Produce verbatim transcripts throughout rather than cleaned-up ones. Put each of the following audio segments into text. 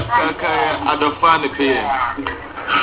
Kaka, I don't find the P M.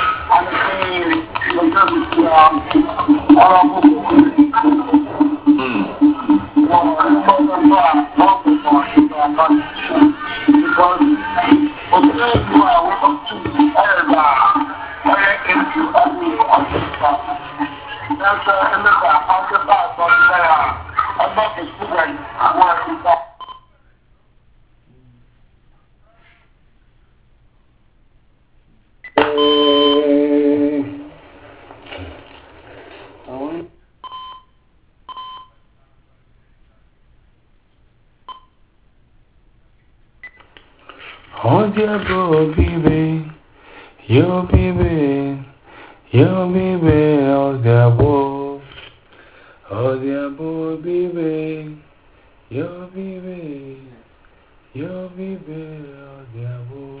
Oh dear boy, baby, yo baby, yo baby, oh dear boy, oh dear boy, baby, yo baby, yo baby, oh dear boy.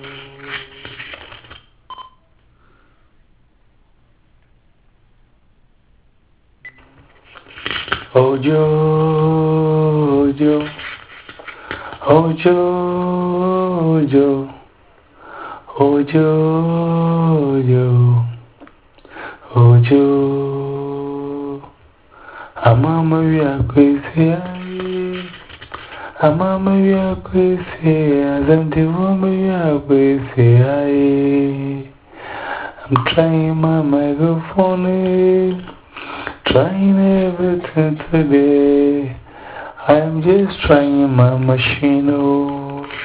Ojo, ojo, ojo, ojo. Ojo, ojo, ojo. Amama we are crazy. Amama we are crazy. I'm the woman we are crazy. I'm trying my microphone, trying everything today. I'm just trying my machine. Oh.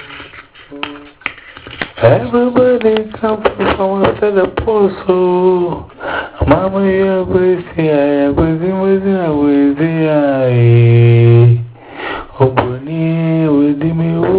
Everybody come from somewhere to the post, so Mama, you're crazy, I'm crazy, I'm crazy, I'm crazy. Oh, Bonnie, with me,